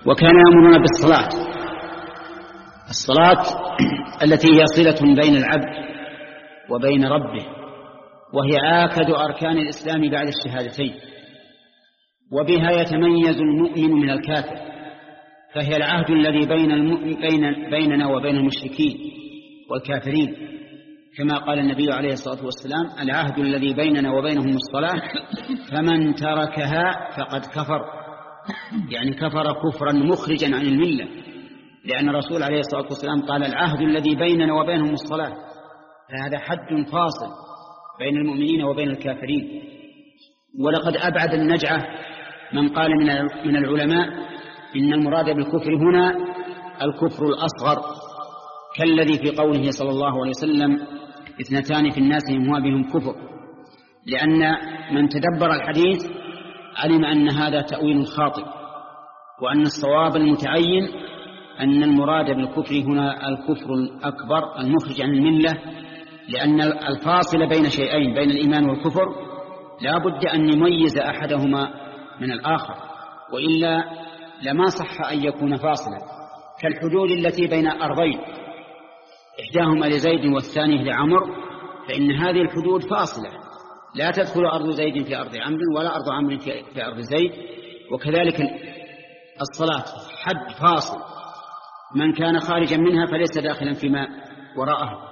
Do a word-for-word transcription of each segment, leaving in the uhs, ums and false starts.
وكان يأمرنا بالصلاة، الصلاة التي هي صلة بين العبد وبين ربه، وهي آكد أركان الإسلام بعد الشهادتين، وبها يتميز المؤمن من الكافر، فهي العهد الذي بين بين بيننا وبين المشركين والكافرين، كما قال النبي عليه الصلاة والسلام: العهد الذي بيننا وبينهم الصلاة، فمن تركها فقد كفر، يعني كفر كفرا مخرجا عن الملة، لأن الرسول عليه الصلاة والسلام قال: العهد الذي بيننا وبينهم الصلاة، فهذا حد فاصل بين المؤمنين وبين الكافرين. ولقد أبعد النجعة من قال من العلماء إن المراد بالكفر هنا الكفر الأصغر، كالذي في قوله صلى الله عليه وسلم: اثنتان في الناس هما بهم كفر، لأن من تدبر الحديث علم أن هذا تأويل خاطئ، وأن الصواب المتعين أن المراد بالكفر هنا الكفر الأكبر المخرج عن الملة، لأن الفاصل بين شيئين، بين الإيمان والكفر، لا بد أن نميز أحدهما من الآخر، وإلا لما صح أن يكون فاصلا، كالحدود التي بين أرضين، إحداهما لزيد والثانية لعمر، فإن هذه الحدود فاصلة، لا تدخل أرض زيد في أرض عمرو ولا أرض عمرو في أرض زيد. وكذلك الصلاة حد فاصل، من كان خارجا منها فليس داخلا فيما وراءها.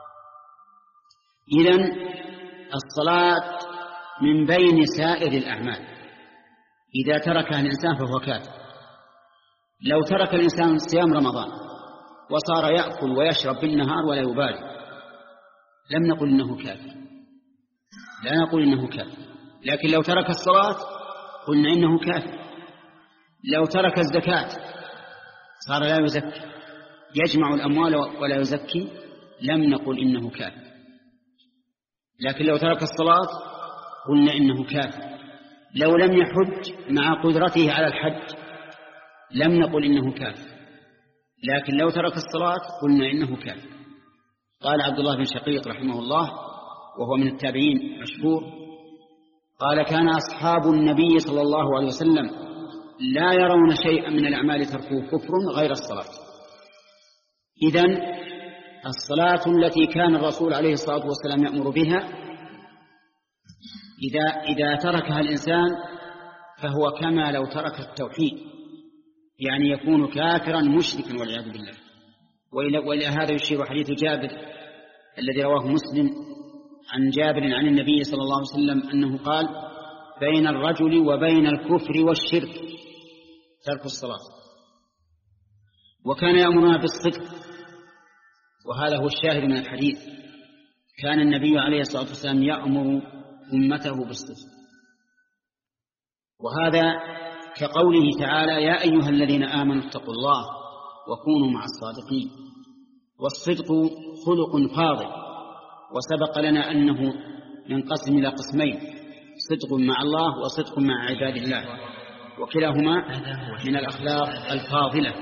إذن الصلاة من بين سائر الأعمال، إذا تركها الإنسان فهو كافر. لو ترك الإنسان صيام رمضان وصار يأكل ويشرب بالنهار ولا يبالي، لم نقل إنه كافر، لا نقول إنه كافر. لكن لو ترك الصلاة قلنا إنه كافر. لو ترك الزكاة صار لا يزكي، يجمع الأموال ولا يزكي، لم نقل إنه كافر. لكن لو ترك الصلاة قلنا إنه كافر. لو لم يحج مع قدرته على الحج لم نقل إنه كافر. لكن لو ترك الصلاة قلنا إنه كافر. قال عبد الله بن شقيق رحمه الله، وهو من التابعين مشهور، قال: كان أصحاب النبي صلى الله عليه وسلم لا يرون شيئا من الأعمال تركه كفر غير الصلاة. إذن الصلاة التي كان الرسول عليه الصلاة والسلام يأمر بها، إذا, إذا تركها الإنسان فهو كما لو ترك التوحيد، يعني يكون كافرا مشركا والعياذ بالله. وإلى هذا يشير حديث جابر الذي رواه مسلم عن جابر عن النبي صلى الله عليه وسلم أنه قال: بين الرجل وبين الكفر والشرك ترك الصلاة. وكان يأمرنا بالصدق، وهذا هو الشاهد من الحديث، كان النبي عليه الصلاة والسلام يأمر أمته بالصدق. وهذا كقوله تعالى: يا أيها الذين آمنوا اتقوا الله وكونوا مع الصادقين. والصدق خلق فاضل، وسبق لنا أنه ينقسم إلى قسمين: صدق مع الله وصدق مع عباد الله، وكلاهما من الأخلاق الفاضلة.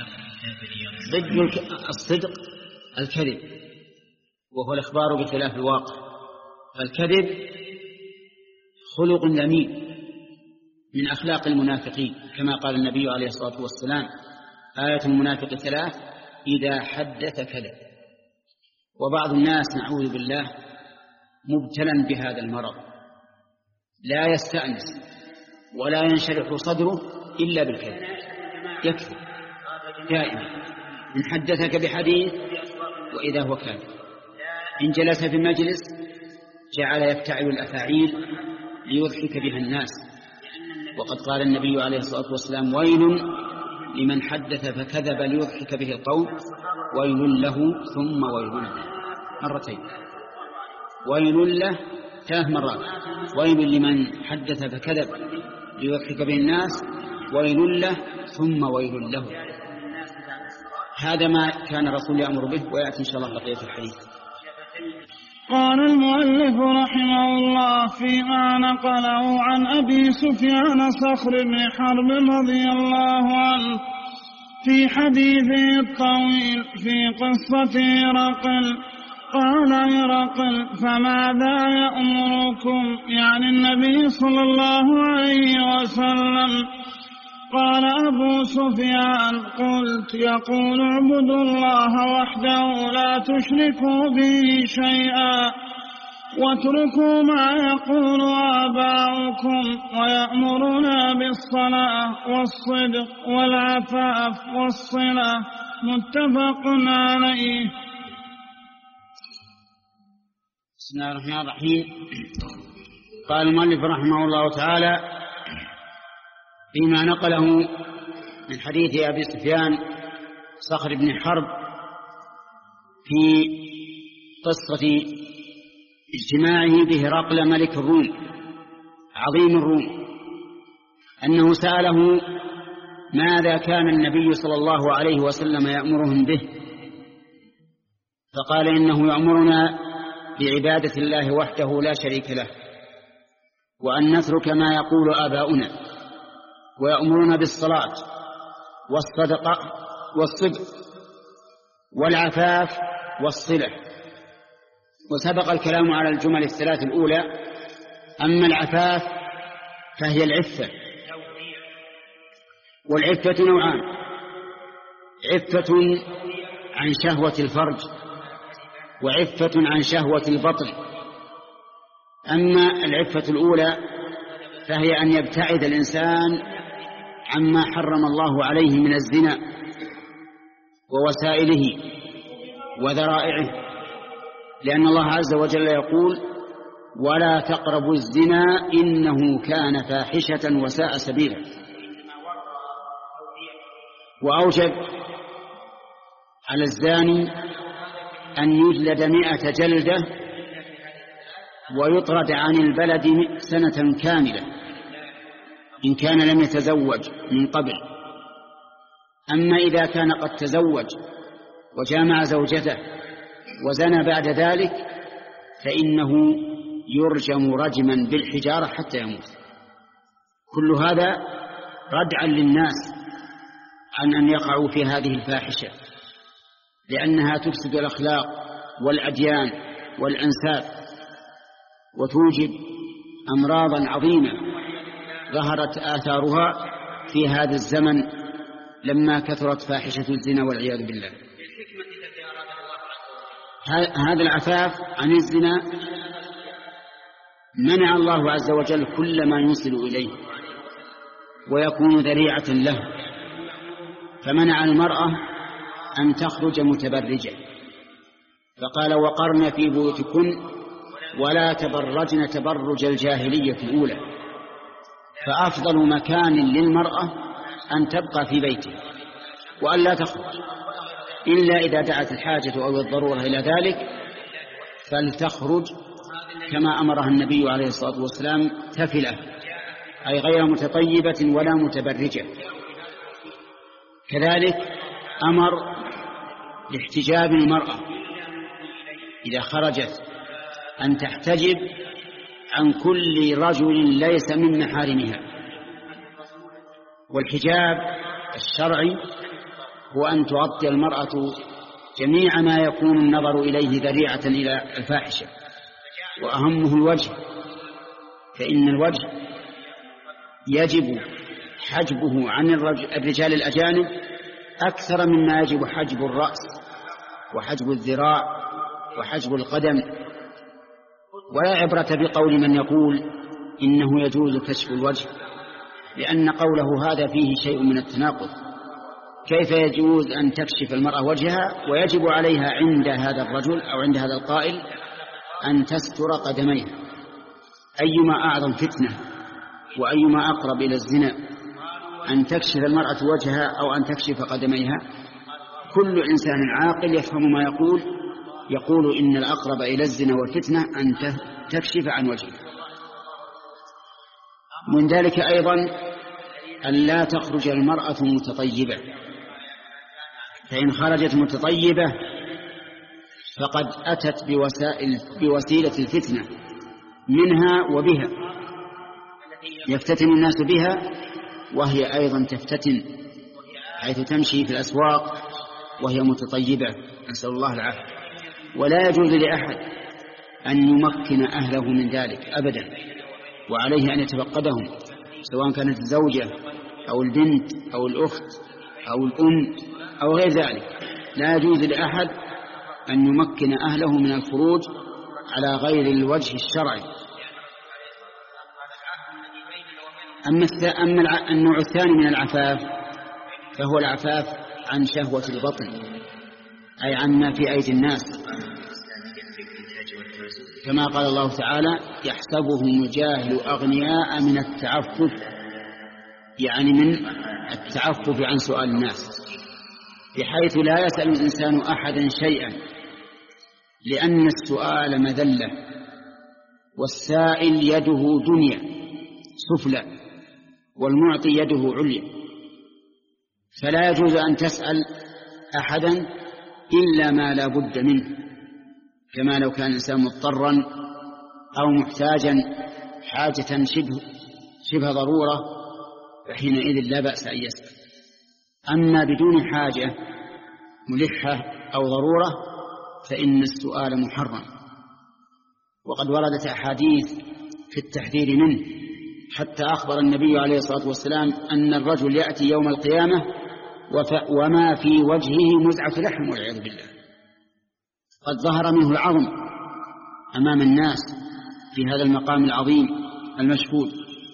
ضد الصدق الكذب، وهو الإخبار بخلاف الواقع. فالكذب خلق ذميم من أخلاق المنافقين، كما قال النبي عليه الصلاة والسلام: آية المنافق ثلاث: إذا حدث كذب. وبعض الناس نعوذ بالله مبتلا بهذا المرض، لا يستأنس ولا ينشرح صدره إلا بالكذب، يكذب دائما. إن حدثك بحديث وإذا هو كاذب، إن جلس في مجلس جعل يفتعل الأفاعيل ليضحك بها الناس. وقد قال النبي عليه الصلاة والسلام: ويل لمن حدث فكذب ليضحك به القوم، ويل له ثم ويل له، مرتين، ويل له ثلاث مرات، ويل لمن حدث فكذب ليضحك به الناس، ويل له ثم ويل له. هذا ما كان الرسول يأمر به، ويأتي إن شاء الله بقية الحديث. قال المؤلف رحمه الله فيما نقله عن أبي سفيان صخر بن حرب رضي الله عنه في حديثه الطويل في قصة هرقل، قال هرقل: فماذا يأمركم؟ يعني النبي صلى الله عليه وسلم. قال أبو سفيان قلت يقول اعبدوا الله وحده لا تشركوا به شيئا واتركوا ما يقول آباؤكم ويأمرنا بالصلاة والصدق والعفاف والصلة متفق عليه. بسم الله الرحمن الرحيم. قال المؤلف رحمه الله تعالى فيما نقله من حديث أبي سفيان صخر بن حرب في قصة اجتماعه بهرقل ملك الروم عظيم الروم، أنه سأله ماذا كان النبي صلى الله عليه وسلم يأمرهم به، فقال إنه يأمرنا بعبادة الله وحده لا شريك له، وأن نترك ما يقول آباؤنا، ويأمرنا بالصلاة والصدقة والصدق والعفاف والصلة. وسبق الكلام على الجمل الثلاث الأولى. أما العفاف فهي العفة، والعفة نوعان: عفة عن شهوة الفرج وعفة عن شهوة البطن. أما العفة الأولى فهي أن يبتعد الإنسان عما حرم الله عليه من الزنا ووسائله وذرائعه، لأن الله عز وجل يقول: ولا تقربوا الزنا إنه كان فاحشة وساء سبيلا. وأوجب على الزاني أن يجلد مئة جلدة ويطرد عن البلد سنة كاملة إن كان لم يتزوج من قبل. أما إذا كان قد تزوج وجامع زوجته وزنى بعد ذلك فإنه يرجم رجما بالحجارة حتى يموت. كل هذا ردعا للناس عن أن يقعوا في هذه الفاحشة، لأنها تفسد الأخلاق والأديان والأنساب، وتوجب أمراضا عظيمة ظهرت آثارها في هذا الزمن لما كثرت فاحشة الزنا والعياذ بالله. هذا العفاف عن الزنا منع الله عز وجل كل ما يوصل إليه ويكون ذريعة له، فمنع المرأة أن تخرج متبرجة، فقال: وقرن في بيوتكن ولا تبرجن تبرج الجاهلية الأولى. فأفضل مكان للمرأة أن تبقى في بيتها وأن لا تخرج إلا إذا دعت الحاجة أو الضرورة إلى ذلك، فلتخرج كما أمرها النبي عليه الصلاة والسلام تفلة، أي غير متطيبة ولا متبرجة. كذلك أمر لاحتجاب المرأة إذا خرجت أن تحتجب عن كل رجل ليس من محارمها. والحجاب الشرعي هو أن تغطي المرأة جميع ما يكون النظر إليه ذريعة إلى الفاحشة، وأهمه الوجه، فإن الوجه يجب حجبه عن الرجال الأجانب أكثر مما يجب حجب الرأس وحجب الذراع وحجب القدم. ولا عبرة بقول من يقول إنه يجوز كشف الوجه، لأن قوله هذا فيه شيء من التناقض. كيف يجوز أن تكشف المرأة وجهها ويجب عليها عند هذا الرجل أو عند هذا القائل أن تستر قدميها؟ أيما أعظم فتنة وأيما أقرب إلى الزنا، أن تكشف المرأة وجهها أو أن تكشف قدميها؟ كل إنسان عاقل يفهم ما يقول يقول إن الأقرب إلى الزنا والفتنة أن تكشف عن وجهها. من ذلك أيضا أن لا تخرج المرأة متطيبة، فإن خرجت متطيبة فقد أتت بوسائل بوسيلة الفتنة منها وبها، يفتتن الناس بها، وهي أيضا تفتتن حيث تمشي في الأسواق وهي متطيبة، نسأل الله العافية. ولا يجوز لأحد أن يمكن أهله من ذلك أبدا، وعليه أن يتفقدهم، سواء كانت الزوجة أو البنت أو الأخت أو الأم أو غير ذلك، لا يجوز لأحد أن يمكن أهله من الخروج على غير الوجه الشرعي. أما النوع الثاني من العفاف فهو العفاف عن شهوة البطن، أي عما في أيدي الناس، كما قال الله تعالى: يحسبهم الجاهل أغنياء من التعفف، يعني من التعفف عن سؤال الناس، بحيث لا يسأل الإنسان أحدا شيئا، لأن السؤال مذلة، والسائل يده دنيا سفلى، والمعطي يده عليا، فلا يجوز أن تسأل أحدا إلا ما لا بد منه، كما لو كان الإنسان مضطرا أو محتاجا حاجة شبه, شبه ضرورة، فحينئذ لا بأس أن يسأل. أما بدون حاجة ملحة أو ضرورة فإن السؤال محرم، وقد وردت أحاديث في التحذير منه، حتى أخبر النبي عليه الصلاة والسلام أن الرجل يأتي يوم القيامة وما في وجهه مزعة لحم والعياذ بالله، قد ظهر منه العظم أمام الناس في هذا المقام العظيم المشهود.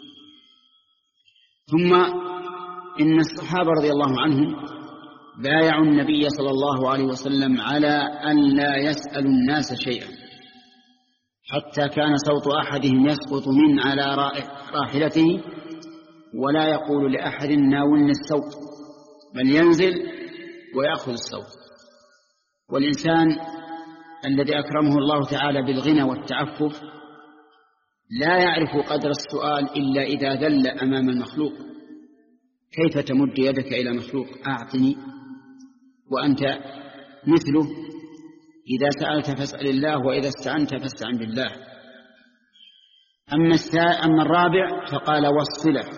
ثم إن الصحابة رضي الله عنهم بايعوا النبي صلى الله عليه وسلم على أن لا يسأل الناس شيئا، حتى كان صوت أحدهم يسقط من على راحلته ولا يقول لأحد ناولني الصوت، بل ينزل ويأخذ الصوت. والإنسان الذي أكرمه الله تعالى بالغنى والتعفف لا يعرف قدر السؤال إلا إذا ذل أمام المخلوق. كيف تمد يدك إلى مخلوق أعطني وأنت مثله؟ إذا سألت فاسأل الله، وإذا استعنت فاستعن بالله. أما, أما الرابع فقال والصلة،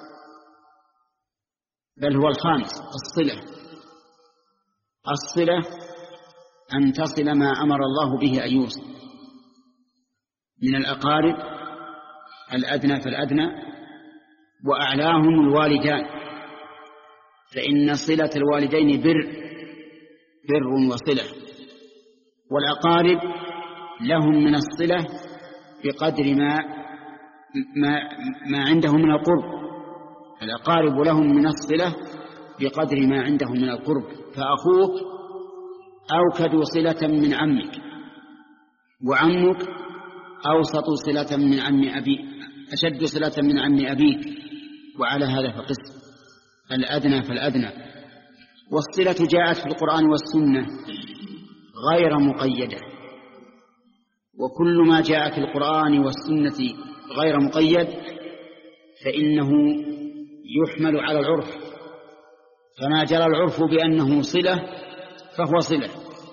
بل هو الخامس، الصلة. الصلة أن تصل ما أمر الله به أن يوصل من الأقارب، الأدنى فالأدنى، وأعلاهم الوالدان، فإن صلة الوالدين بر بر وصلة، والأقارب لهم من الصلة بقدر ما ما, ما عندهم من القرب. الأقارب لهم من الصلة بقدر ما عندهم من القرب، فأخوك أوكد صلة من عمك، وعمك أوسط صلة من عم أبيك، أشد صلة من عم أبيك، وعلى هذا فقس الأدنى فالأدنى. والصلة جاءت في القرآن والسنة غير مقيدة، وكل ما جاء في القرآن والسنة غير مقيد فإنه يحمل على العرف، فما جرى العرف بأنه صلة فهو صلة.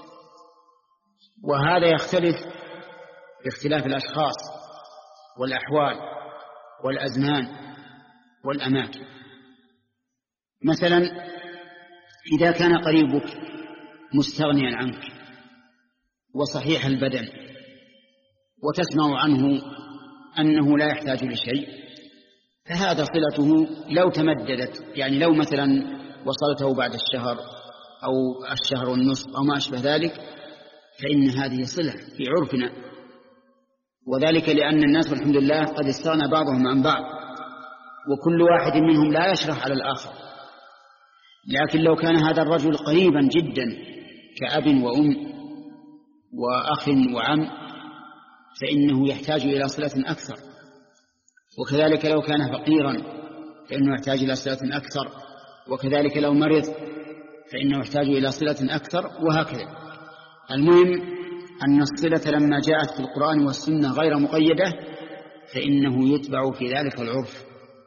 وهذا يختلف باختلاف الأشخاص والأحوال والأزمان والأماكن. مثلا إذا كان قريبك مستغنيا عنك وصحيح البدن وتسمع عنه أنه لا يحتاج لشيء، فهذا صلته لو تمددت، يعني لو مثلا وصلته بعد الشهر أو الشهر والنصف أو ما أشبه ذلك، فإن هذه صلة في عرفنا، وذلك لأن الناس والحمد لله قد استغنى بعضهم عن بعض، وكل واحد منهم لا يشرح على الآخر. لكن لو كان هذا الرجل قريبا جدا كأب وأم وأخ وعم فإنه يحتاج إلى صلة أكثر، وكذلك لو كان فقيرا فإنه يحتاج إلى صلة أكثر، وكذلك لو مرض فإنه يحتاج إلى صلة أكثر، وهكذا. المهم أن الصلة لما جاءت في القرآن والسنة غير مقيدة فإنه يتبع في ذلك العرف،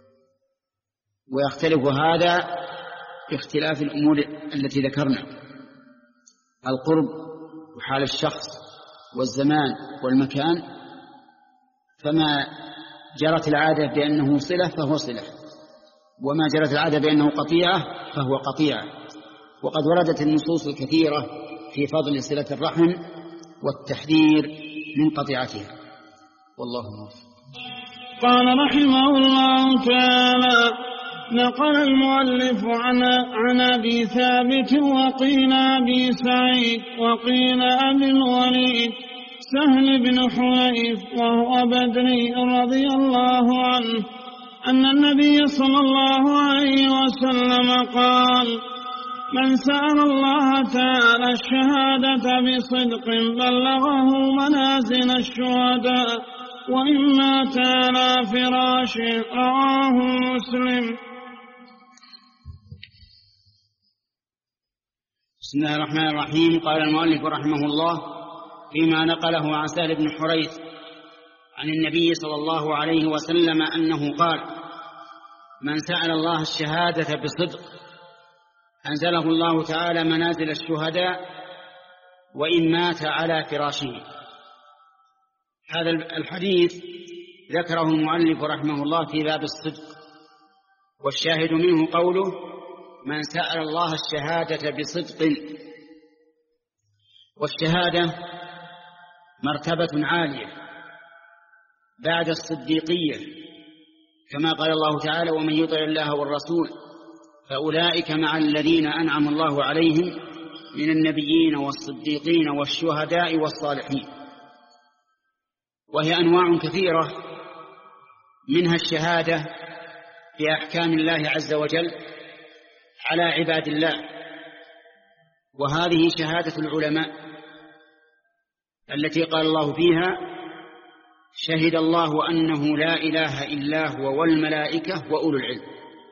ويختلف هذا باختلاف الأمور التي ذكرنا، القرب وحال الشخص والزمان والمكان. فما جرت العادة بأنه صلة فهو صلة، وما جرت العادة بأنه قطيعة فهو قطيعة. وقد وردت النصوص الكثيرة في فضل صلة الرحم والتحذير من قطيعتها، والله موفق. قال رحمه الله تعالى: نقل المؤلف عن عن أبي ثابت وقيل أبي سعيد وقيل أبي الوليد سهل بن حنيف وهو بدري رضي الله عنه أن النبي صلى الله عليه وسلم قال: من سأل الله تعالى الشهادة بصدق بلغه منازل الشهداء وإن مات على فراشه. رواه مسلم. بسم الله الرحمن الرحيم. قال المؤلف رحمه الله فيما نقله عن سهل بن حريث عن النبي صلى الله عليه وسلم أنه قال: من سأل الله الشهادة بصدق أنزله الله تعالى منازل الشهداء وإن مات على فراشه. هذا الحديث ذكره المؤلف رحمه الله في باب الصدق، والشاهد منه قوله: من سأل الله الشهادة بصدق. والشهادة مرتبة عالية بعد الصديقية، كما قال الله تعالى: ومن يطع الله والرسول فأولئك مع الذين أنعم الله عليهم من النبيين والصديقين والشهداء والصالحين. وهي أنواع كثيرة، منها الشهادة بأحكام الله عز وجل على عباد الله، وهذه شهادة العلماء التي قال الله فيها: شهد الله أنه لا إله إلا هو والملائكة وأولو العلم.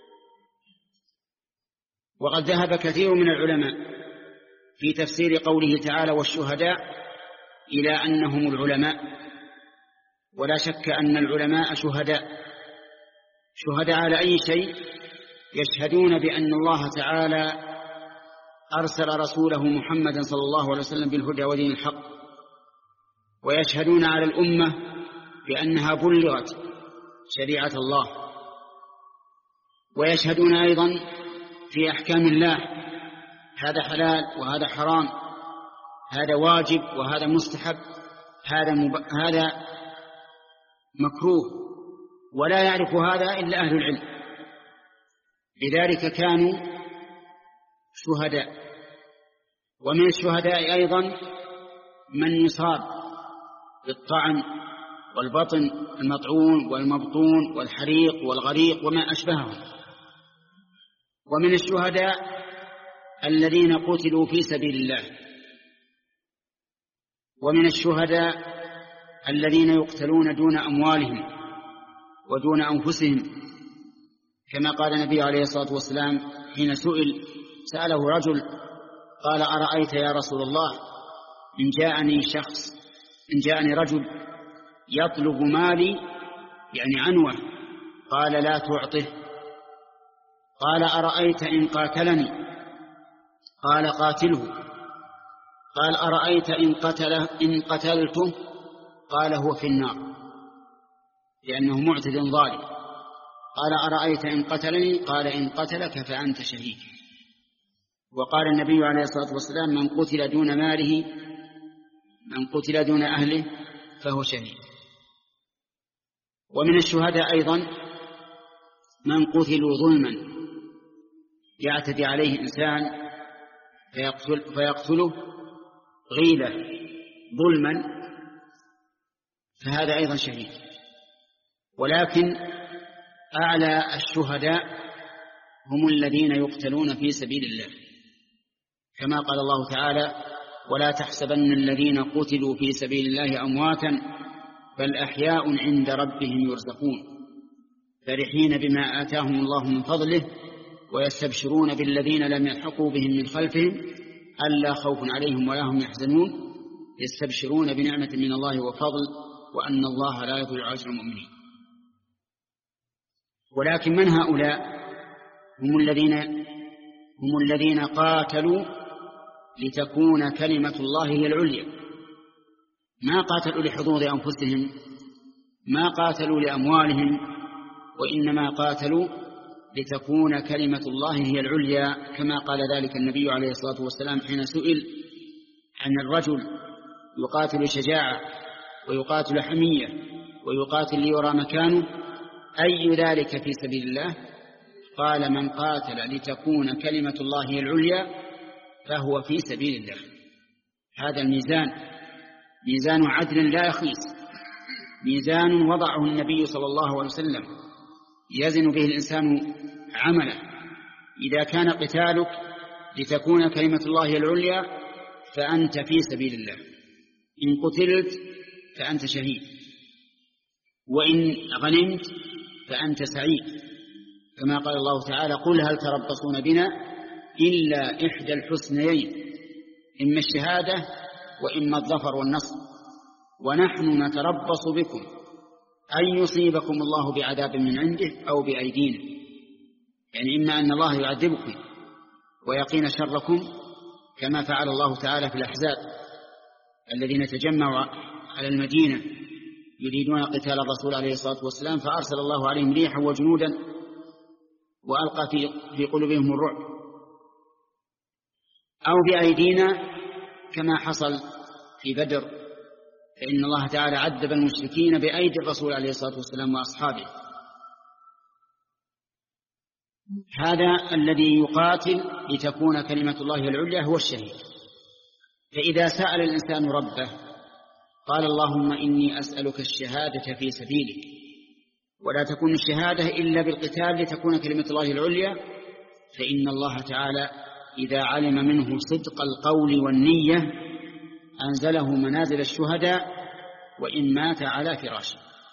وقد ذهب كثير من العلماء في تفسير قوله تعالى والشهداء إلى أنهم العلماء، ولا شك أن العلماء شهداء شهداء على أي شيء؟ يشهدون بأن الله تعالى أرسل رسوله محمدا صلى الله عليه وسلم بالهدى ودين الحق، ويشهدون على الأمة بأنها بلغت شريعة الله، ويشهدون أيضا في أحكام الله: هذا حلال وهذا حرام، هذا واجب وهذا مستحب، هذا مب... هذا مكروه، ولا يعرف هذا إلا أهل العلم. لذلك كانوا شهداء. ومن الشهداء أيضا من يصاب بالطعن والبطن المطعون والمبطون والحريق والغريق وما أشبههم. ومن الشهداء الذين قتلوا في سبيل الله. ومن الشهداء الذين يقتلون دون أموالهم ودون أنفسهم، كما قال النبي عليه الصلاة والسلام حين سئل سأله رجل قال: أرأيت يا رسول الله إن جاءني شخص إن جاءني رجل يطلب مالي يعني عنوة، قال: لا تعطه. قال: أرأيت إن قاتلني؟ قال: قاتله. قال: أرأيت إن قتله إن قتلته؟ قال: هو في النار لأنه معتد ظالم. قال: أرأيت إن قتلني؟ قال: إن قتلك فأنت شهيد. وقال النبي عليه الصلاة والسلام: من قتل دون ماله من قتل دون أهله فهو شهيد. ومن الشهداء أيضا من قتلوا ظلما، يعتدي عليه إنسان فيقتل فيقتله غيلة ظلما، فهذا أيضا شهيد. ولكن أعلى الشهداء هم الذين يقتلون في سبيل الله، كما قال الله تعالى: ولا تحسبن الذين قتلوا في سبيل الله أمواتا بل أحياء عند ربهم يرزقون فرحين بما آتاهم الله من فضله ويستبشرون بالذين لم يلحقوا بهم من خلفهم ألا خوف عليهم ولا هم يحزنون يستبشرون بنعمة من الله وفضل وأن الله لا يضيع أجر المؤمنين. ولكن من هؤلاء؟ هم الذين هم الذين قاتلوا لتكون كلمة الله هي العليا، ما قاتلوا لحظوظ أنفسهم، ما قاتلوا لأموالهم، وإنما قاتلوا لتكون كلمة الله هي العليا، كما قال ذلك النبي عليه الصلاة والسلام حين سئل عن الرجل يقاتل شجاعة ويقاتل حمية ويقاتل ليرى مكانه أي ذلك في سبيل الله؟ قال من قاتل لتكون كلمة الله هي العليا فهو في سبيل الله. هذا الميزان ميزان عدل لا يخيس، ميزان وضعه النبي صلى الله عليه وسلم يزن به الإنسان عمله. إذا كان قتالك لتكون كلمة الله هي العليا فأنت في سبيل الله، إن قتلت فأنت شهيد، وإن غنمت فأنت سعيد، كما قال الله تعالى قل هل تربصون بنا إلا إحدى الحسنيين إما الشهادة وإما الظفر والنصر ونحن نتربص بكم أن يصيبكم الله بعذاب من عنده أو بأيدينا، يعني إما أن الله يعذبكم ويقين شركم كما فعل الله تعالى في الأحزاب الذين تجمعوا على المدينة يريدون قتال الرسول عليه الصلاة والسلام، فأرسل الله عليهم ريحا وجنودا وألقى في, في قلوبهم الرعب، أو بأيدينا كما حصل في بدر، فإن الله تعالى عذب المشركين بأيدي الرسول عليه الصلاة والسلام وأصحابه. هذا الذي يقاتل لتكون كلمة الله العليا هو الشهيد. فإذا سأل الإنسان ربه قال اللهم إني أسألك الشهادة في سبيلك، ولا تكون الشهادة إلا بالقتال لتكون كلمة الله العليا، فإن الله تعالى إذا علم منه صدق القول والنية أنزله منازل الشهداء وإن مات على فراشه.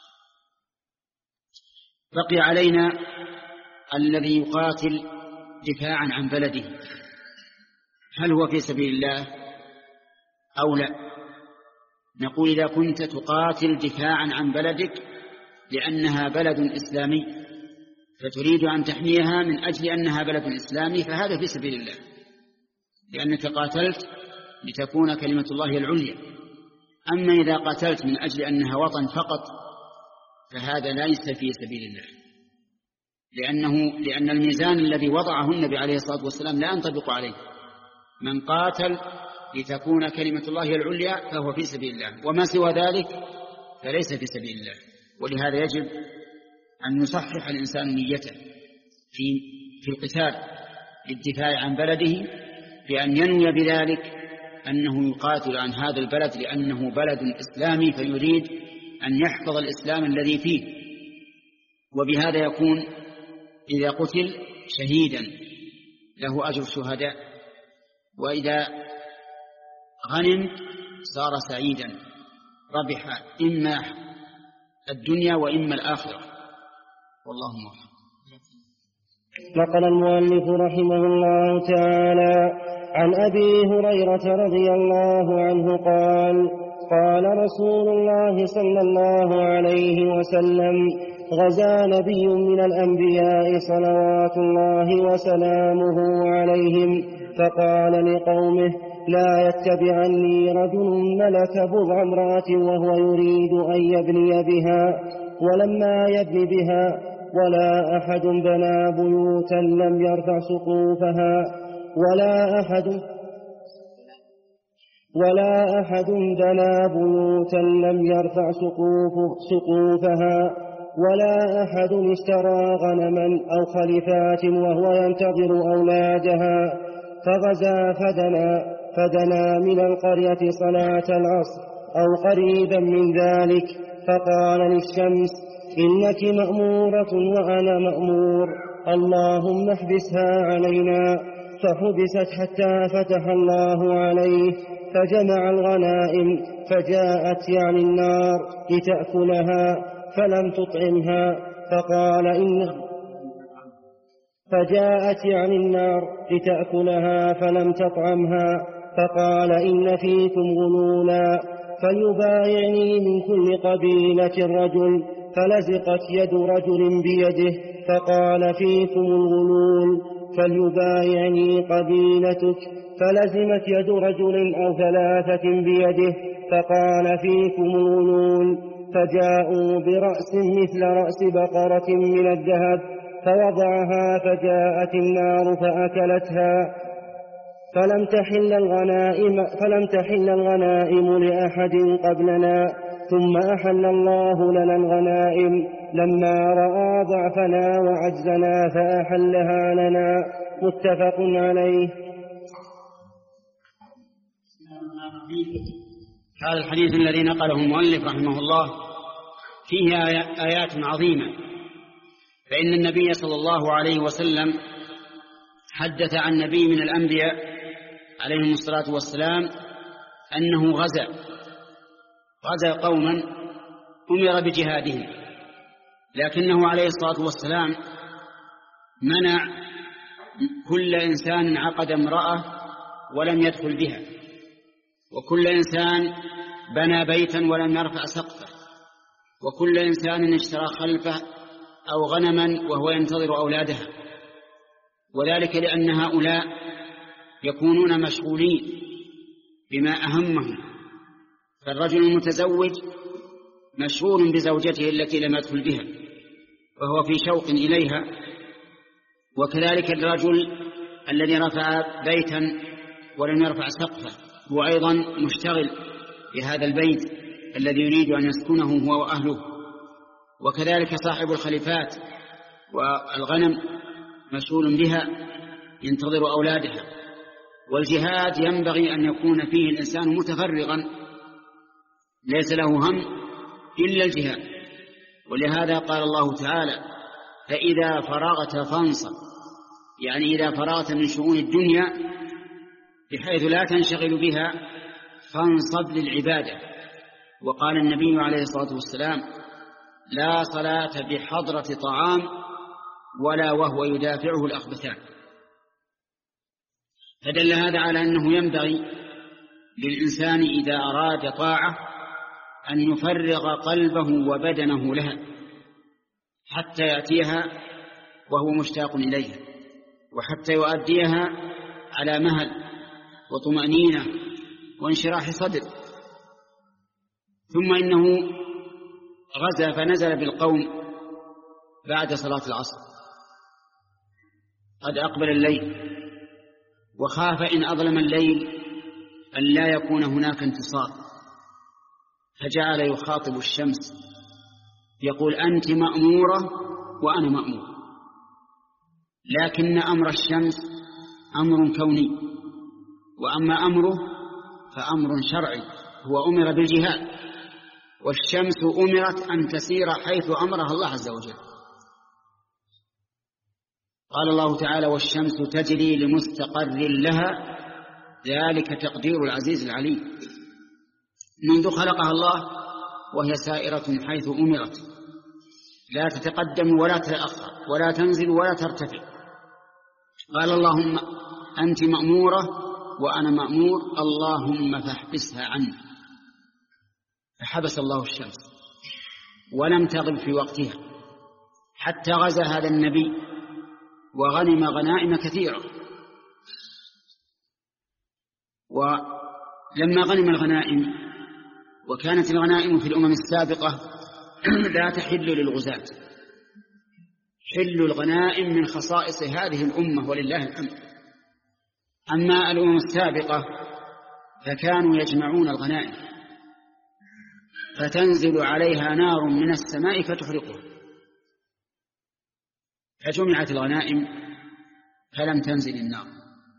بقي علينا الذي يقاتل دفاعا عن بلده، هل هو في سبيل الله أو لا؟ نقول إذا كنت تقاتل دفاعا عن بلدك لأنها بلد إسلامي فتريد أن تحميها من أجل أنها بلد إسلامي فهذا في سبيل الله، لأنك قاتلت لتكون كلمة الله العليا. أما إذا قاتلت من أجل أنها وطن فقط فهذا ليس في سبيل الله، لأنه لأن الميزان الذي وضعه النبي عليه الصلاة والسلام لا ينطبق عليه. من قاتل لتكون كلمة الله العليا فهو في سبيل الله، وما سوى ذلك فليس في سبيل الله. ولهذا يجب أن يصحح الإنسان نيته في في القتال للدفاع عن بلده، بأن ينوي بذلك أنه يقاتل عن هذا البلد لأنه بلد إسلامي فيريد أن يحفظ الإسلام الذي فيه، وبهذا يكون إذا قتل شهيدا له أجر الشهداء، وإذا غنم صار سعيدا ربح إما الدنيا وإما الآخرة، والله موفق. نقل المؤلف رحمه الله تعالى عن أبي هريرة رضي الله عنه قال قال رسول الله صلى الله عليه وسلم غزا نبي من الأنبياء صلوات الله وسلامه عليهم فقال لقومه لا يتبعني رجل ملك بضع امرأة وهو يريد أن يبني بها ولما يبني بها ولا أحد بنى بيوتا لم يرفع سقوفها ولا أحد ولا أحد بنى بيوتا لم يرفع سقوف سقوفها ولا أحد اشترى غنما أو خلفات وهو ينتظر أولادها فغزا فدنا فدنا من القرية صلاة العصر أو قريبا من ذلك فقال للشمس إنك مأمورة وأنا مأمور اللهم احبسها علينا فحبست حتى فتح الله عليه فجمع الغنائم فجاءت يعني النار لتأكلها فلم تطعمها فقال إن فجاءت يعني النار لتأكلها فلم تطعمها فقال إن فيكم غلولا فليبايعني من كل قبيلة رجل فلزقت يد رجل بيده فقال فيكم الغلول فليبايعني قبيلتك فلزمت يد رجل أو ثلاثة بيده فقال فيكم الغلول فجاءوا برأس مثل رأس بقرة من الذهب فوضعها فجاءت النار فأكلتها فلم تحل الغنائم فلم تحل الغنائم لأحد قبلنا ثم أحل الله لنا الغنائم لما رأى ضعفنا وعجزنا فأحلها لنا. متفق عليه. هذا الحديث الذي نقله المؤلف رحمه الله فيه آيات عظيمة، فإن النبي صلى الله عليه وسلم حدث عن نبي من الأنبياء عليهم الصلاة والسلام أنه غزا غزا قوما أمر بجهادهم، لكنه عليه الصلاة والسلام منع كل إنسان عقد امرأة ولم يدخل بها، وكل إنسان بنى بيتا ولم يرفع سقفه، وكل إنسان اشترى خلفه أو غنما وهو ينتظر أولادها، وذلك لأن هؤلاء يكونون مشغولين بما أهمهم. فالرجل المتزوج مشغول بزوجته التي لم يدخل بها وهو في شوق إليها، وكذلك الرجل الذي رفع بيتا ولم يرفع سقفه هو أيضا مشتغل بهذا البيت الذي يريد أن يسكنه هو وأهله، وكذلك صاحب الخليفات والغنم مشغول بها ينتظر أولادها. والجهاد ينبغي أن يكون فيه الإنسان متفرغا ليس له هم إلا الجهاد، ولهذا قال الله تعالى: فإذا فرغت فانصب، يعني إذا فرغت من شؤون الدنيا بحيث لا تنشغل بها فانصب للعبادة. وقال النبي عليه الصلاة والسلام: لا صلاة بحضرة طعام ولا وهو يدافعه الأخبثان. فدل هذا على أنه ينبغي للإنسان إذا أراد طاعة أن يفرغ قلبه وبدنه لها حتى يأتيها وهو مشتاق إليها، وحتى يؤديها على مهل وطمأنينة وانشراح صدر. ثم إنه غزا فنزل بالقوم بعد صلاة العصر، قد أقبل الليل، وخاف إن أظلم الليل أن لا يكون هناك انتصار، فجعل يخاطب الشمس يقول: أنت مأمورة وأنا مأمور. لكن أمر الشمس أمر كوني، وأما أمره فأمر شرعي، هو أمر بالجهاد، والشمس أمرت أن تسير حيث أمرها الله عز وجل. قال الله تعالى: والشمس تجري لمستقر لها ذلك تقدير العزيز العليم. منذ خلقها الله وهي سائرة حيث أمرت، لا تتقدم ولا تتأخر ولا تنزل ولا ترتفع. قال: اللهم أنت مأمورة وأنا مأمور، اللهم فاحبسها عني. فحبس الله الشمس ولم تغب في وقتها حتى غزا هذا النبي وغنم غنائم كثيرة. ولما غنم الغنائم، وكانت الغنائم في الأمم السابقة لا تحل للغزاة، حل الغنائم من خصائص هذه الأمة ولله الحمد. أما الأمم السابقة فكانوا يجمعون الغنائم فتنزل عليها نار من السماء فتحرقها، فجمعت الغنائم فلم تنزل النار،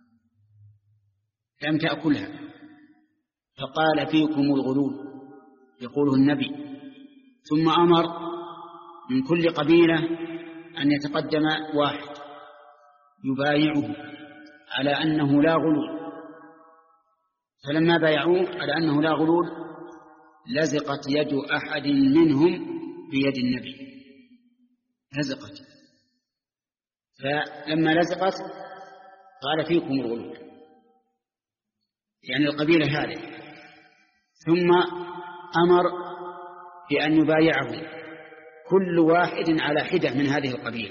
لم تأكلها. فقال: فيكم الغلول، يقوله النبي. ثم أمر من كل قبيلة أن يتقدم واحد يبايعه على أنه لا غلول. فلما بايعوه على أنه لا غلول لزقت يد أحد منهم بيد النبي، لزقت. فلما لزقت قال: فيكم الغلول، يعني القبيلة هذه. ثم أمر بأن يبايعه كل واحد على حدة من هذه القبيلة،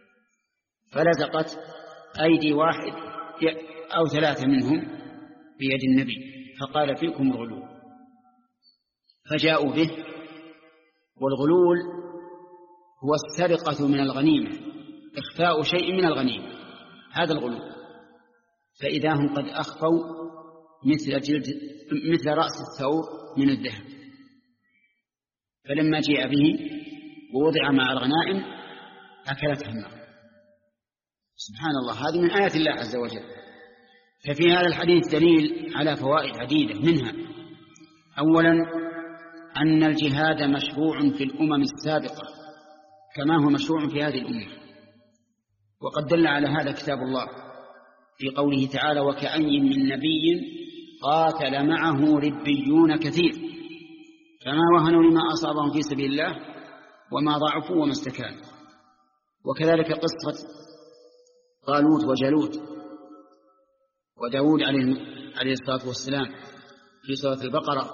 فلزقت أيدي واحد أو ثلاثة منهم بيد النبي، فقال: فيكم الغلول. فجاءوا به. والغلول هو السرقة من الغنيمة، إخفاء شيء من الغنيمة، هذا الغلول. فإذا هم قد أخفوا مثل جلد مثل رأس الثور من الذهب. فلما جاء به ووضع مع الغنائم أكلتها النار. سبحان الله، هذه من آيات الله عز وجل. ففي هذا الحديث دليل على فوائد عديدة، منها أولا أن الجهاد مشروع في الأمم السابقة كما هو مشروع في هذه الأمة، وقد دل على هذا كتاب الله في قوله تعالى: وكأي من نبي قاتل معه ربيون كثير فما وهنوا لما أصابهم في سبيل الله وما ضعفوا وما استكانوا. وكذلك قصة طالوت وجالوت وداود عليه الصلاة والسلام في سورة البقرة.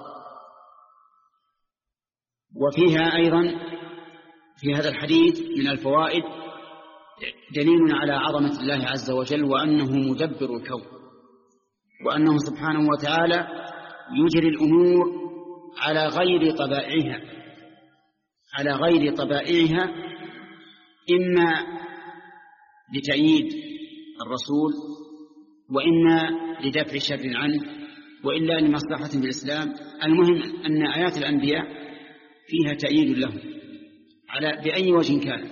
وفيها أيضا في هذا الحديث من الفوائد دليل على عظمة الله عز وجل، وأنه مدبر الكون، وأنه سبحانه وتعالى يجري الأمور على غير طبائعها على غير طبائعها إما لتأييد الرسول، وإما لدفع شر عنه، وإلا لمصلحة بالإسلام. المهم أن آيات الأنبياء فيها تأييد لهم على بأي وجه كان،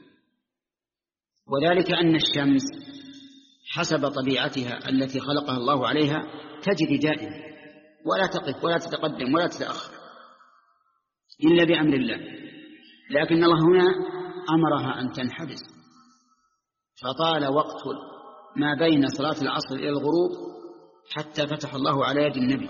وذلك أن الشمس حسب طبيعتها التي خلقها الله عليها تجري دائما ولا تقف ولا تتقدم ولا تتأخر إلا بأمر الله، لكن الله هنا أمرها أن تنحبس، فطال وقت ما بين صلاة العصر إلى الغروب حتى فتح الله على يد النبي.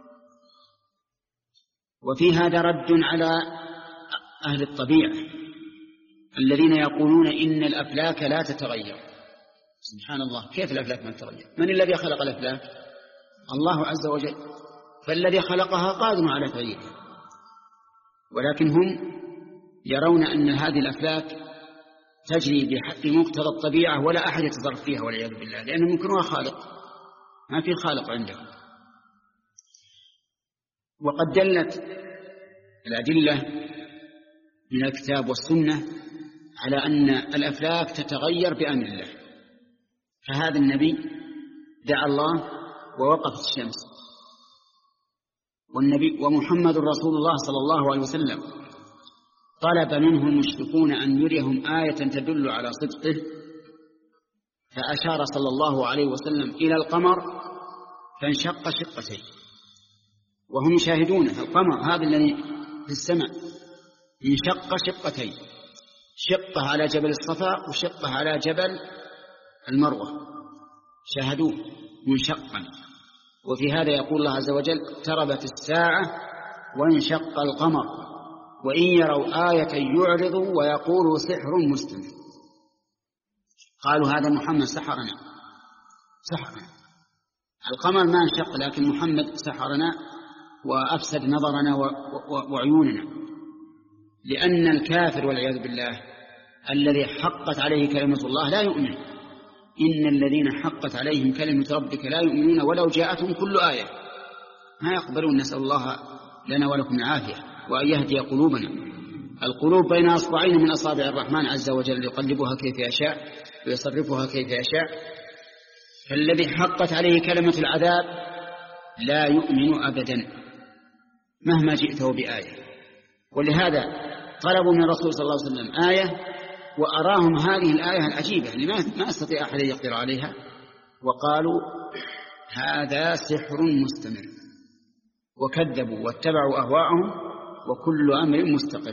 وفي هذا رد على أهل الطبيعة الذين يقولون إن الأفلاك لا تتغير. سبحان الله، كيف الأفلاك ما تتغير؟ من الذي خلق الأفلاك؟ الله عز وجل، فالذي خلقها قادر على تغييرها، ولكن هم يرون أن هذه الأفلاك تجري بمقتضى الطبيعة ولا أحد يتصرف فيها والعياذ بالله، لأنه يمكنها خالق، ما في خالق عندهم. وقد دلت الأدلة من الكتاب والسنة على أن الأفلاك تتغير بأمر الله، فهذا النبي دعا الله ووقفت الشمس، والنبي ومحمد رسول الله صلى الله عليه وسلم طلب منه المشركون أن يريهم آية تدل على صدقه، فأشار صلى الله عليه وسلم إلى القمر فانشق شقتين وهم يشاهدونه. القمر هذا الذي في السماء انشق شقتين، شقة على جبل الصفا وشقة على جبل المروة، شاهدوه منشقا. وفي هذا يقول الله عز وجل: اقتربت الساعة وانشق القمر وإن يروا آية يعرضوا ويقولوا سحر مستمر. قالوا هذا محمد سحرنا سحرنا القمر ما انشق، لكن محمد سحرنا وأفسد نظرنا وعيوننا، لأن الكافر والعياذ بالله الذي حقت عليه كلمة الله لا يؤمن. إن الذين حقت عليهم كلمة ربك لا يؤمنون ولو جاءتهم كل آية ما يقبلون. نسأل الله لنا ولكم العافية وأن يهدي قلوبنا. القلوب بين أصبعين من أصابع الرحمن عز وجل يقلبها كيف يشاء ويصرفها كيف يشاء. فالذي حقت عليه كلمة العذاب لا يؤمن أبدا مهما جئته بآية. ولهذا طلبوا من الرسول صلى الله عليه وسلم آية وأراهم هذه الآية العجيبة اللي ما استطيع أحد يقدر عليها، وقالوا هذا سحر مستمر، وكذبوا واتبعوا أهواءهم وكل أمر مستقر.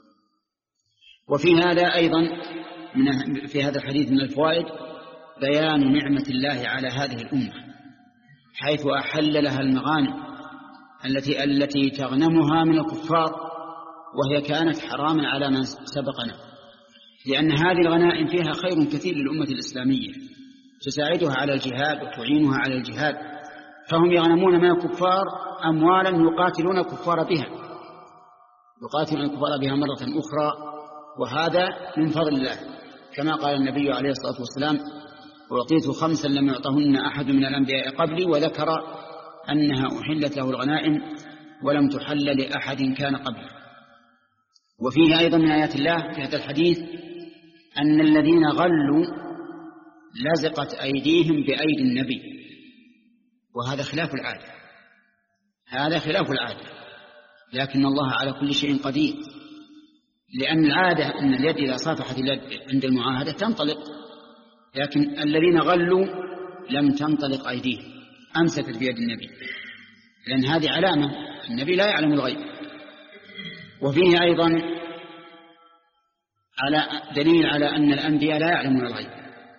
وفي هذا أيضا من في هذا الحديث من الفوائد بيان نعمة الله على هذه الأمة، حيث أحل لها المغانم التي التي تغنمها من الكفار، وهي كانت حراما على من سبقنا، لأن هذه الغنائم فيها خير كثير للأمة الإسلامية، تساعدها على الجهاد وتعينها على الجهاد. فهم يغنمون من الكفار أموالا يقاتلون الكفار بها يقاتلون الكفار بها مرة أخرى، وهذا من فضل الله، كما قال النبي عليه الصلاة والسلام: أعطيت خمسا لم يعطهن أحد من الأنبياء قبلي، وذكر أنها أحلت له الغنائم ولم تحل لأحد كان قبله. وفيه أيضا من آيات الله في هذا الحديث أن الذين غلوا لزقت أيديهم بأيدي النبي، وهذا خلاف العادة هذا خلاف العادة لكن الله على كل شيء قدير، لأن العادة أن اليد إذا صافحت اليد عند المعاهدة تنطلق، لكن الذين غلوا لم تنطلق أيديهم، أمسكت بيد النبي، لأن هذه علامة النبي لا يعلم الغيب. وفيه أيضا على دليل على أن الأنبياء لا يعلمون الغيب،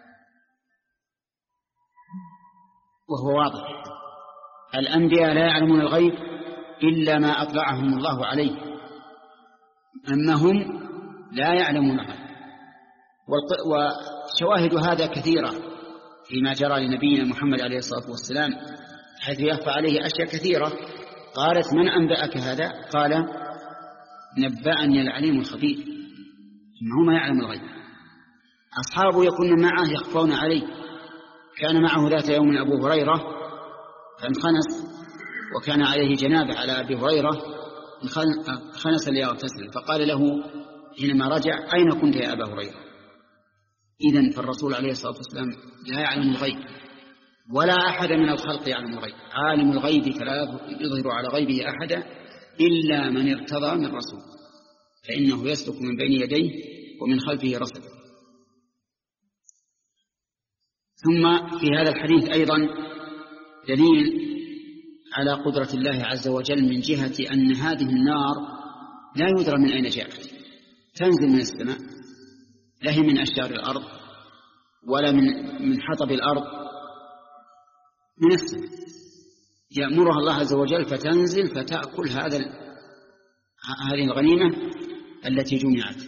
وهو واضح، الأنبياء لا يعلمون الغيب إلا ما أطلعهم الله عليه، أما هم لا يعلمونها. وشواهد هذا كثيرة فيما جرى لنبينا محمد عليه الصلاة والسلام، حيث يخفى عليه أشياء كثيرة. قالت: من أنبأك هذا؟ قال: نبأني العليم الخبير، إنه ما يعلم الغيب. أصحابه يكون معه يخفون عليه. كان معه ذات يوم أبو هريرة فانخنس، وكان عليه جنابة على أبي هريرة، خنس ليغتسل، فقال له حينما رجع: أين كنت يا أبا هريرة؟ إذن فالرسول عليه الصلاة والسلام لا يعلم الغيب، ولا أحد من الخلق يعلم الغيب. عالم الغيب فلا يظهر على غيبه أحدا إلا من ارتضى من رسول، فإنه يسلك من بين يديه ومن خلفه رصد. ثم في هذا الحديث أيضا دليل على قدرة الله عز وجل من جهة أن هذه النار لا يدرى من أين جاءت، تنزل من السماء، لا هي من أشجار الأرض ولا من من حطب الأرض، من السماء يأمرها الله عز وجل فتنزل فتأكل هذا هذه الغنيمة التي جمعت.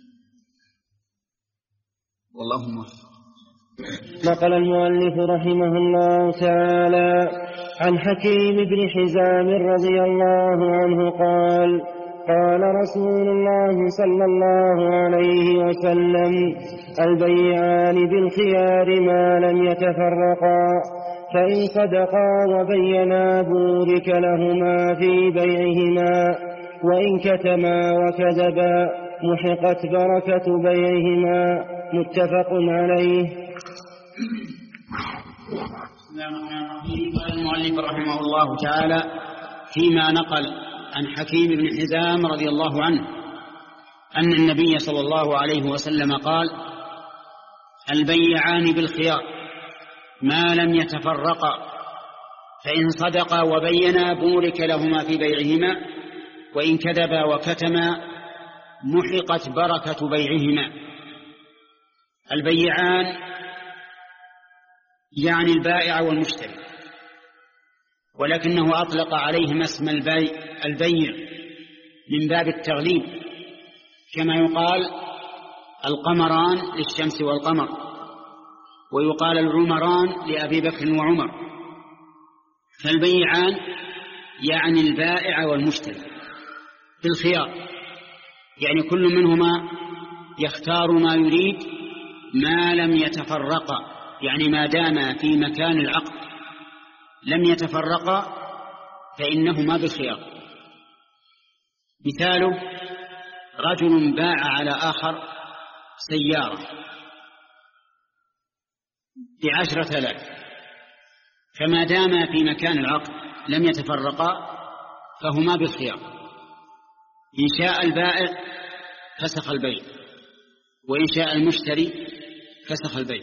والله موفق. نقل المؤلف رحمه الله تعالى عن حكيم بن حزام رضي الله عنه قال: قال رسول الله صلى الله عليه وسلم: البيعان بالخيار ما لم يتفرقا، فإن صدقا وبينا بورك لهما في بيعهما، وإن كتما وكذبا محقت بركة بيعهما. متفق عليه. قال المؤلف رحمه الله تعالى فيما نقل عن حكيم بن حزام رضي الله عنه أن النبي صلى الله عليه وسلم قال: البيعان بالخيار ما لم يتفرقا، فإن صدقا وبينا بورك لهما في بيعهما، وإن كذبا وكتما محقت بركة بيعهما. البيعان يعني البائع والمشتري، ولكنه أطلق عليهما اسم البيع البيع من باب التغليب، كما يقال القمران للشمس والقمر، ويقال العمران لأبي بكر وعمر. فالبيعان يعني البائع والمشتري بالخيار، يعني كل منهما يختار ما يريد ما لم يتفرقا، يعني ما دام في مكان العقد لم يتفرقا فإنهما بالخيار. مثاله: رجل باع على آخر سيارة بعشرة آلاف، فما دام في مكان العقد لم يتفرقا فهما بالخيار. إن شاء البائع فسخ البيع، وإن شاء المشتري فسخ البيع.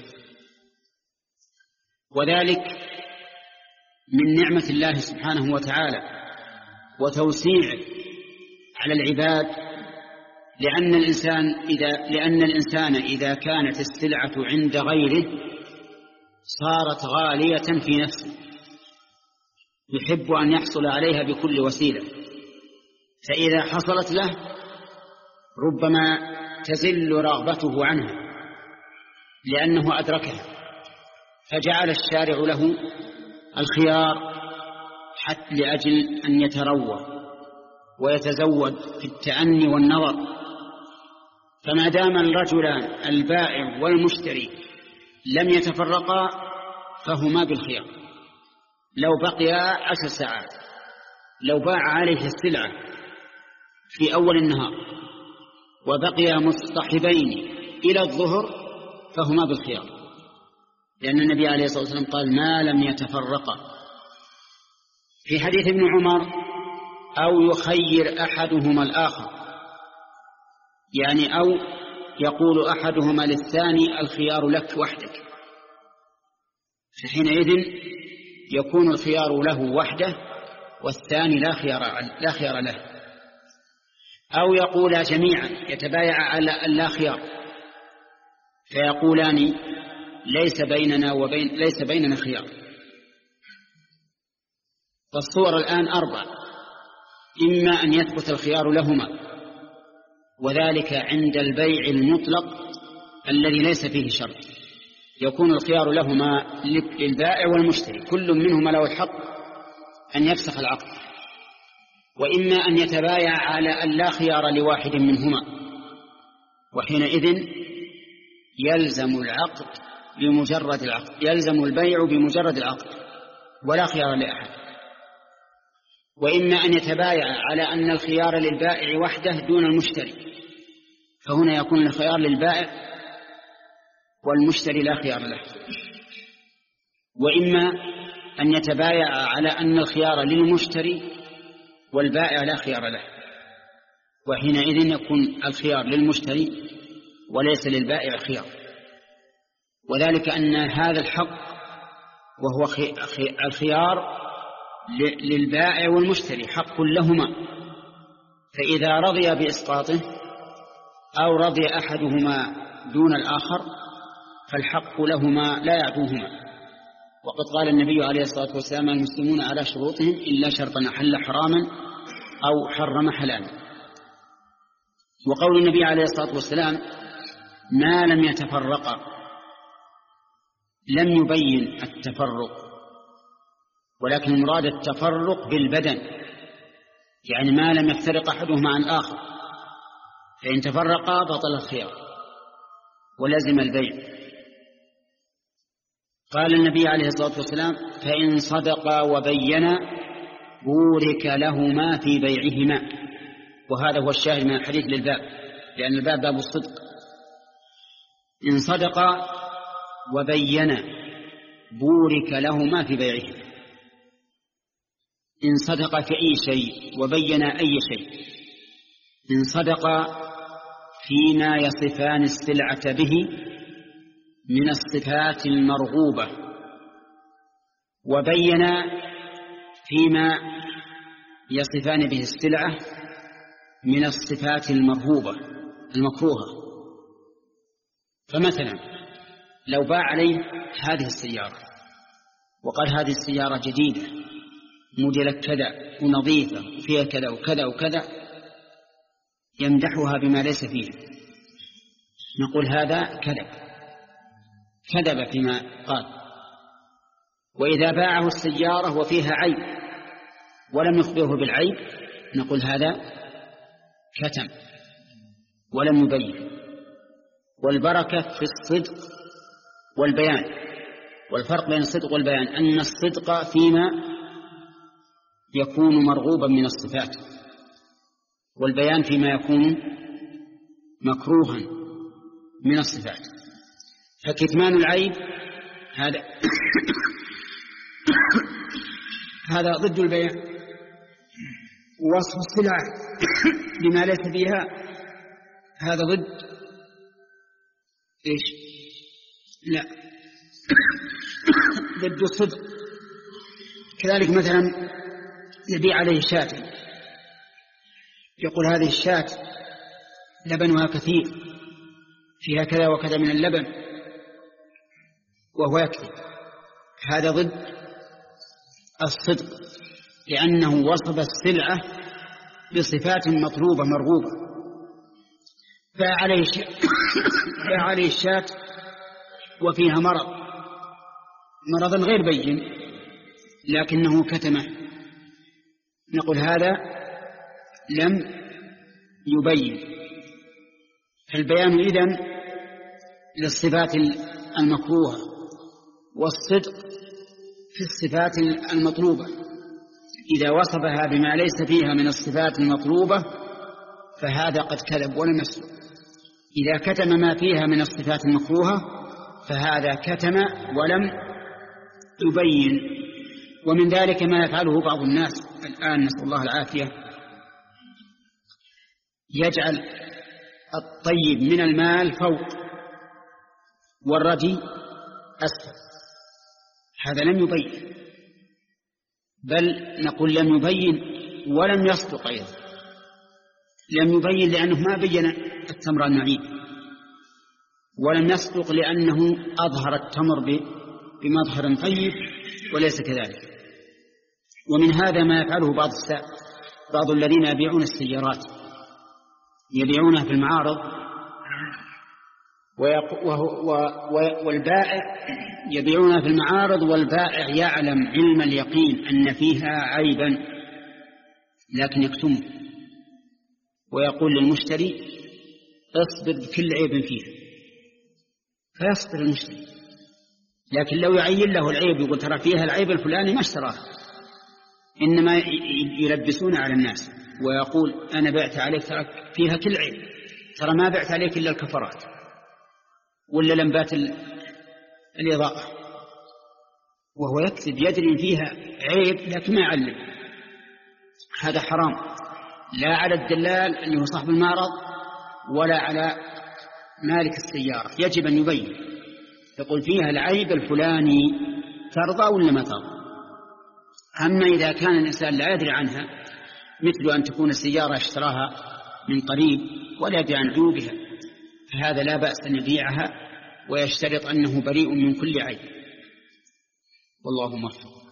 وذلك من نعمة الله سبحانه وتعالى وتوسيعه على العباد، لأن الإنسان إذا لأن الإنسان إذا كانت السلعة عند غيره صارت غالية في نفسه، يحب أن يحصل عليها بكل وسيلة، فإذا حصلت له ربما تزل رغبته عنها لأنه أدركها، فجعل الشارع له الخيار حتى لأجل أن يتروى ويتزود في التأني والنظر. فما دام الرجلان البائع والمشتري لم يتفرقا فهما بالخيار. لو بقيا عشر ساعات، لو باع عليه السلعة في أول النهار وبقيا مصطحبين إلى الظهر فهما بالخيار، لأن النبي عليه الصلاة والسلام قال: ما لم يتفرقا. في حديث ابن عمر: أو يخير أحدهما الآخر، يعني أو يقول أحدهما للثاني الخيار لك وحدك، فحينئذ يكون الخيار له وحده والثاني لا خيار لا خيار له. أو يقولا جميعا يتبايع على لا خيار، فيقولان ليس بيننا وبين ليس بيننا خيار. والصور الآن أربع: إما أن يثبت الخيار لهما، وذلك عند البيع المطلق الذي ليس فيه شرط، يكون الخيار لهما للبائع والمشتري، كل منهما له الحق أن يفسخ العقد. وإما أن يتبايع على أن لا خيار لواحد منهما، وحينئذ يلزم العقد بمجرد العقد، يلزم البيع بمجرد العقد ولا خيار لأحد. وإما أن يتبايع على أن الخيار للبائع وحده دون المشتري، فهنا يكون الخيار للبائع والمشتري لا خيار له. وإما أن يتبايع على أن الخيار للمشتري والبائع لا خيار له، وحينئذ يكون الخيار للمشتري وليس للبائع خيار. وذلك أن هذا الحق وهو الخيار للبائع والمشتري حق لهما، فإذا رضي بإسقاطه أو رضي أحدهما دون الآخر فالحق لهما لا يعدوهما. وقد قال النبي عليه الصلاة والسلام: المسلمون على شروطهم إلا شرطا أحل حراما أو حرم حلالا. وقول النبي عليه الصلاة والسلام: ما لم يتفرقا، لم يبين التفرق، ولكن المراد التفرق بالبدن، يعني ما لم يفترق أحدهما عن الآخر، فإن تفرقا بطل الخيار ولزم البيع. قال النبي عليه الصلاة والسلام: فإن صدقا وبينا بورك لهما في بيعهما. وهذا هو الشاهد من الحديث للباب، لأن الباب باب الصدق. إن صدقا وبينا بورك لهما في بيعهما. إن صدقا في أي شيء وبينا أي شيء. إن صدقا فيما يصفان السلعة به من الصفات المرغوبة، وبينا فيما يصفان به السلعة من الصفات المرهوبة المكروهة. فمثلا لو باع عليه هذه السيارة وقال: هذه السيارة جديدة موديل كذا ونظيفة وفيها كذا وكذا وكذا، يمدحها بما ليس فيها، نقول هذا كذب، كذب فيما قال. وإذا باعه السيارة وفيها عيب ولم يخبره بالعيب، نقول هذا كتم ولم يبين. والبركة في الصدق والبيان. والفرق بين الصدق والبيان أن الصدق فيما يكون مرغوبا من الصفات، والبيان فيما يكون مكروها من الصفات. فكتمان العيب هذا هذا ضد البيان. ووصف السلعة بما ليس فيها هذا ضد إيش؟ لا ضد الصدق. كذلك مثلا يبيع عليه شاة، يقول: هذه الشاة لبنها كثير، فيها كذا وكذا من اللبن، وهو يكذب، هذا ضد الصدق، لأنه وصف السلعة بصفات مطلوبة مرغوبة. فعليه فعليه الشاة وفيها مرض، مرض غير بين لكنه كتمه، نقول هذا لم يبين. فالبيان إذن للصفات المكروهة، والصدق في الصفات المطلوبة. إذا وصفها بما ليس فيها من الصفات المطلوبة فهذا قد كذب ولم يصدق. إذا كتم ما فيها من الصفات المكروهة فهذا كتم ولم يبين. ومن ذلك ما يفعله بعض الناس الآن، نسأل الله العافية، يجعل الطيب من المال فوق والردي أسفل، هذا لم يبين، بل نقول لم يبين ولم يصدق أيضا. لم يبين لأنه ما بين التمر المعين، ولم يصدق لأنه أظهر التمر بمظهر طيب وليس كذلك. ومن هذا ما يفعله بعض بعض الذين يبيعون السيارات، يبيعونها في المعارض، والبائع يبيعونها في المعارض والبائع يعلم علم اليقين أن فيها عيبا لكن يكتمه، ويقول للمشتري اصبر بكل عيب فيها، فيصبر المشتري. لكن لو يعين له العيب يقول ترى فيها العيب الفلاني ما اشتراه، إنما يلبسون على الناس ويقول أنا بعت عليك ترى فيها كل عيب، ترى ما بعت عليك إلا الكفرات ولا لمبات الإضاءة، وهو يكذب يدري فيها عيب لكن ما يعلم. هذا حرام، لا على الدلال اللي هو صاحب المعرض ولا على مالك السيارة. يجب أن يبين، يقول فيها العيب الفلاني ترضى ولا ما ترضى. أما إذا كان الإنسان لا يدري عنها، مثل أن تكون السيارة اشتراها من قريب ولا يدري عن عيوبها، فهذا لا بأس أن يبيعها ويشترط أنه بريء من كل عيب، والله موفق.